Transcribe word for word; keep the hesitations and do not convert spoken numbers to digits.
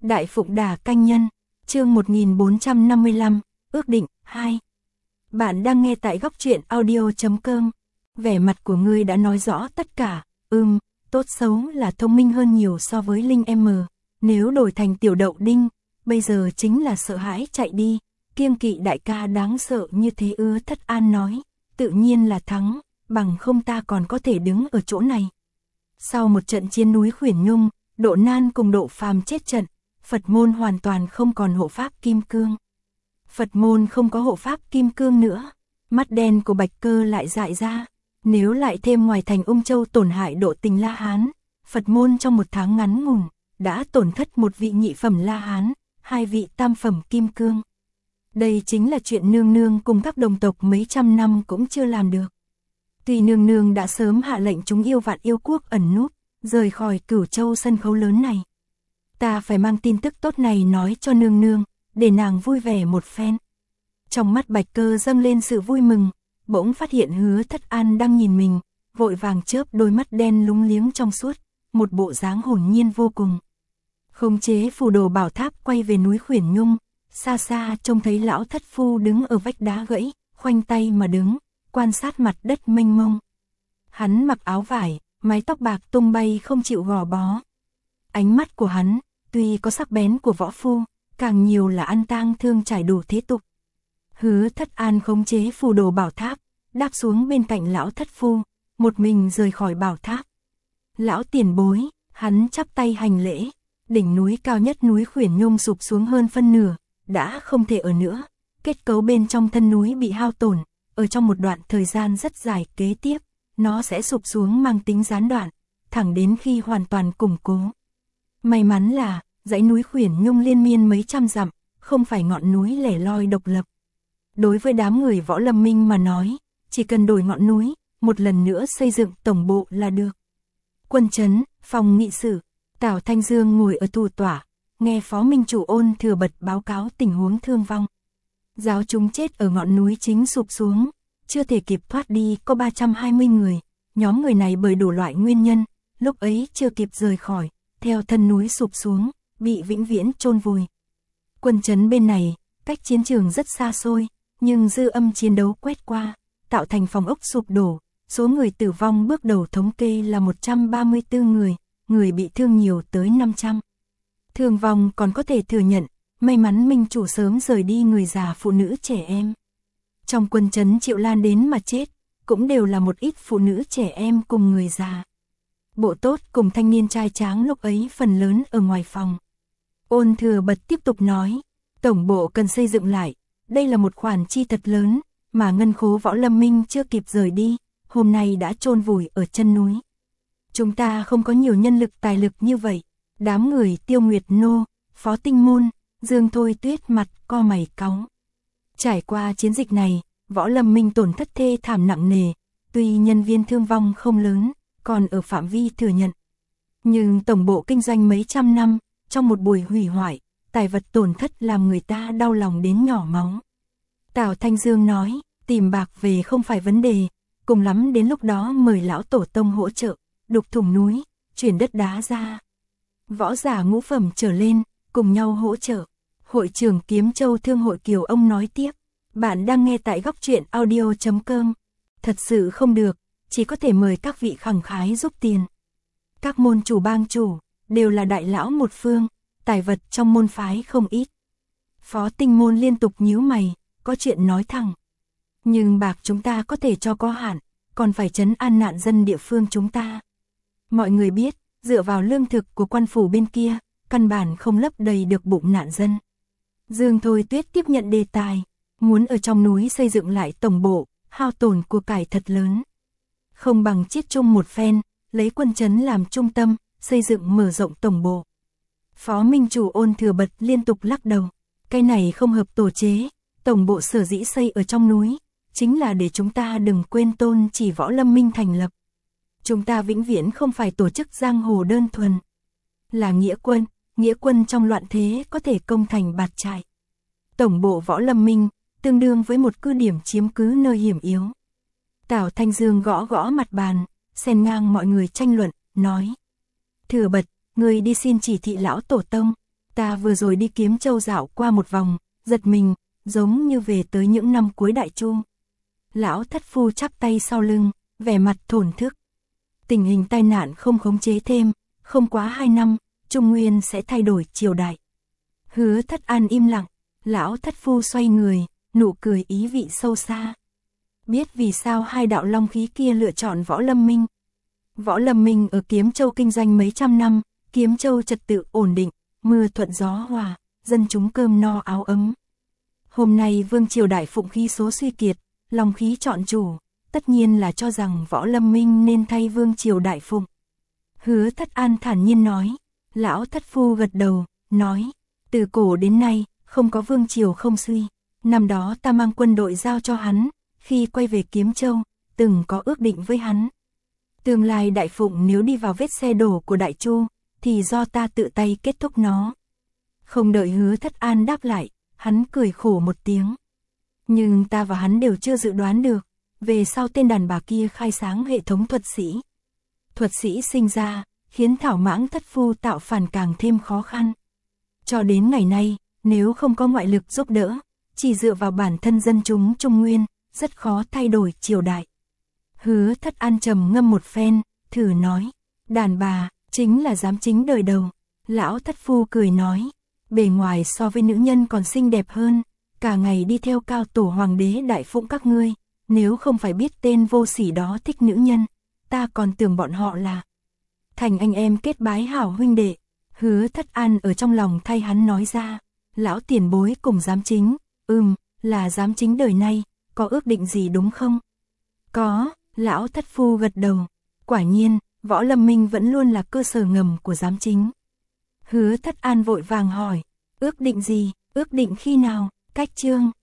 Đại Phụng Đà Canh Nhân, chương một nghìn bốn trăm năm mươi lăm, ước định, hai. Bạn đang nghe tại góc truyện audio.com. Vẻ mặt của ngươi đã nói rõ tất cả, ừm, tốt xấu là thông minh hơn nhiều so với Linh M. Nếu đổi thành tiểu đậu đinh, bây giờ chính là sợ hãi chạy đi, kiêng kỵ đại ca đáng sợ như thế ư. Thất An nói, tự nhiên là thắng, bằng không ta còn có thể đứng ở chỗ này. Sau một trận chiến núi Khuyển Nhung, Độ Nan cùng Độ Phàm chết trận, Phật môn hoàn toàn không còn hộ pháp kim cương. Phật môn không có hộ pháp kim cương nữa, mắt đen của Bạch Cơ lại dại ra, nếu lại thêm ngoài thành Ung Châu tổn hại Độ Tình La Hán, Phật môn trong một tháng ngắn ngủn đã tổn thất một vị nhị phẩm La Hán, hai vị tam phẩm kim cương. Đây chính là chuyện nương nương cùng các đồng tộc mấy trăm năm cũng chưa làm được. Tuy nương nương đã sớm hạ lệnh chúng yêu vạn yêu quốc ẩn núp, rời khỏi Cửu Châu sân khấu lớn này. Ta phải mang tin tức tốt này nói cho nương nương, để nàng vui vẻ một phen. Trong mắt Bạch Cơ dâng lên sự vui mừng, bỗng phát hiện Hứa Thất An đang nhìn mình, vội vàng chớp đôi mắt đen lúng liếng trong suốt, một bộ dáng hồn nhiên vô cùng. Khống chế phù đồ bảo tháp quay về núi Khuyển Nhung, xa xa trông thấy lão thất phu đứng ở vách đá gãy, khoanh tay mà đứng, quan sát mặt đất mênh mông. Hắn mặc áo vải, mái tóc bạc tung bay không chịu gò bó. Ánh mắt của hắn, tuy có sắc bén của võ phu, càng nhiều là ăn tang thương trải đủ thế tục. Hứa Thất An khống chế phù đồ bảo tháp, đáp xuống bên cạnh lão thất phu, một mình rời khỏi bảo tháp. Lão tiền bối, hắn chắp tay hành lễ, đỉnh núi cao nhất núi Khuyển Nhung sụp xuống hơn phân nửa, đã không thể ở nữa, kết cấu bên trong thân núi bị hao tổn, ở trong một đoạn thời gian rất dài kế tiếp, nó sẽ sụp xuống mang tính gián đoạn, thẳng đến khi hoàn toàn củng cố. May mắn là, dãy núi Khuyển Nhung liên miên mấy trăm dặm, không phải ngọn núi lẻ loi độc lập. Đối với đám người Võ Lâm Minh mà nói, chỉ cần đổi ngọn núi, một lần nữa xây dựng tổng bộ là được. Quân trấn, phòng nghị sự, Tào Thanh Dương ngồi ở thủ tọa, nghe Phó Minh Chủ Ôn Thừa Bật báo cáo tình huống thương vong. Giáo chúng chết ở ngọn núi chính sụp xuống, chưa thể kịp thoát đi có ba trăm hai mươi người, nhóm người này bởi đủ loại nguyên nhân, lúc ấy chưa kịp rời khỏi, theo thân núi sụp xuống, bị vĩnh viễn chôn vùi. Quân trấn bên này, cách chiến trường rất xa xôi, nhưng dư âm chiến đấu quét qua, tạo thành phòng ốc sụp đổ, số người tử vong bước đầu thống kê là một trăm ba mươi tư người, người bị thương nhiều tới năm trăm. Thương vong còn có thể thừa nhận, may mắn Minh Chủ sớm rời đi người già phụ nữ trẻ em. Trong quân trấn Triệu Lan đến mà chết, cũng đều là một ít phụ nữ trẻ em cùng người già. Bộ tốt cùng thanh niên trai tráng lúc ấy phần lớn ở ngoài phòng. Ôn Thừa Bật tiếp tục nói, tổng bộ cần xây dựng lại, đây là một khoản chi thật lớn, mà ngân khố Võ Lâm Minh chưa kịp rời đi, hôm nay đã chôn vùi ở chân núi. Chúng ta không có nhiều nhân lực tài lực như vậy. Đám người Tiêu Nguyệt Nô, Phó Tinh Môn, Dương Thôi Tuyết mặt co mày cáu. Trải qua chiến dịch này, Võ Lâm Minh tổn thất thê thảm nặng nề, tuy nhân viên thương vong không lớn, còn ở phạm vi thừa nhận. Nhưng tổng bộ kinh doanh mấy trăm năm, trong một buổi hủy hoại, tài vật tổn thất làm người ta đau lòng đến nhỏ máu. Tào Thanh Dương nói, tìm bạc về không phải vấn đề, cùng lắm đến lúc đó mời lão tổ tông hỗ trợ, đục thủng núi, chuyển đất đá ra. Võ giả ngũ phẩm trở lên, cùng nhau hỗ trợ. Hội trưởng Kiếm Châu Thương hội Kiều ông nói tiếp, bạn đang nghe tại góc truyện audio.com. Thật sự không được, chỉ có thể mời các vị khẳng khái giúp tiền. Các môn chủ bang chủ, đều là đại lão một phương, tài vật trong môn phái không ít. Phó Tinh Môn liên tục nhíu mày, có chuyện nói thẳng. Nhưng bạc chúng ta có thể cho có hạn, còn phải trấn an nạn dân địa phương chúng ta. Mọi người biết, dựa vào lương thực của quan phủ bên kia, căn bản không lấp đầy được bụng nạn dân. Dương Thôi Tuyết tiếp nhận đề tài, muốn ở trong núi xây dựng lại tổng bộ, hao tổn của cải thật lớn. Không bằng chiết chung một phen, lấy quân trấn làm trung tâm, xây dựng mở rộng tổng bộ. Phó Minh Chủ Ôn Thừa Bật liên tục lắc đầu, cái này không hợp tổ chế, tổng bộ sở dĩ xây ở trong núi, chính là để chúng ta đừng quên tôn chỉ Võ Lâm Minh thành lập. Chúng ta vĩnh viễn không phải tổ chức giang hồ đơn thuần, là nghĩa quân, nghĩa quân trong loạn thế có thể công thành bạt trại. Tổng bộ Võ Lâm Minh, tương đương với một cứ điểm chiếm cứ nơi hiểm yếu. Tào Thanh Dương gõ gõ mặt bàn, xen ngang mọi người tranh luận, nói. Thừa Bật, người đi xin chỉ thị lão tổ tông, Ta vừa rồi đi Kiếm Châu dạo qua một vòng, giật mình, giống như về tới những năm cuối Đại Chu. Lão thất phu chắp tay sau lưng, vẻ mặt thổn thức. Tình hình tai nạn không khống chế thêm, không quá hai năm, Trung Nguyên sẽ thay đổi triều đại. Hứa Thất An im lặng, lão thất phu xoay người, nụ cười ý vị sâu xa. Biết vì sao hai đạo long khí kia lựa chọn Võ Lâm Minh. Võ Lâm Minh ở Kiếm Châu kinh doanh mấy trăm năm, Kiếm Châu trật tự ổn định, mưa thuận gió hòa, dân chúng cơm no áo ấm. Hôm nay vương triều đại phụng khí số suy kiệt, long khí chọn chủ, tất nhiên là cho rằng Võ Lâm Minh nên thay vương triều đại phụng. Hứa Thất An thản nhiên nói, lão thất phu gật đầu, nói, từ cổ đến nay, không có vương triều không suy, năm đó ta mang quân đội giao cho hắn, khi quay về Kiếm Châu, từng có ước định với hắn. Tương lai đại phụng nếu đi vào vết xe đổ của Đại Chu, thì do ta tự tay kết thúc nó. Không đợi Hứa Thất An đáp lại, hắn cười khổ một tiếng. Nhưng ta và hắn đều chưa dự đoán được, về sau tên đàn bà kia khai sáng hệ thống thuật sĩ. Thuật sĩ sinh ra, khiến Thảo Mãng thất phu tạo phản càng thêm khó khăn. Cho đến ngày nay, nếu không có ngoại lực giúp đỡ, chỉ dựa vào bản thân dân chúng Trung Nguyên, rất khó thay đổi triều đại. Hứa Thất An trầm ngâm một phen, thử nói, đàn bà, chính là giám chính đời đầu. Lão thất phu cười nói, bề ngoài so với nữ nhân còn xinh đẹp hơn, cả ngày đi theo cao tổ hoàng đế đại phụng các ngươi, nếu không phải biết tên vô sỉ đó thích nữ nhân, ta còn tưởng bọn họ là thành anh em kết bái hảo huynh đệ. Hứa Thất An ở trong lòng thay hắn nói ra, lão tiền bối cùng giám chính, ừm, là giám chính đời nay, có ước định gì đúng không? Có, lão thất phu gật đầu, quả nhiên, Võ Lâm Minh vẫn luôn là cơ sở ngầm của giám chính. Hứa Thất An vội vàng hỏi, ước định gì, ước định khi nào, cách chương.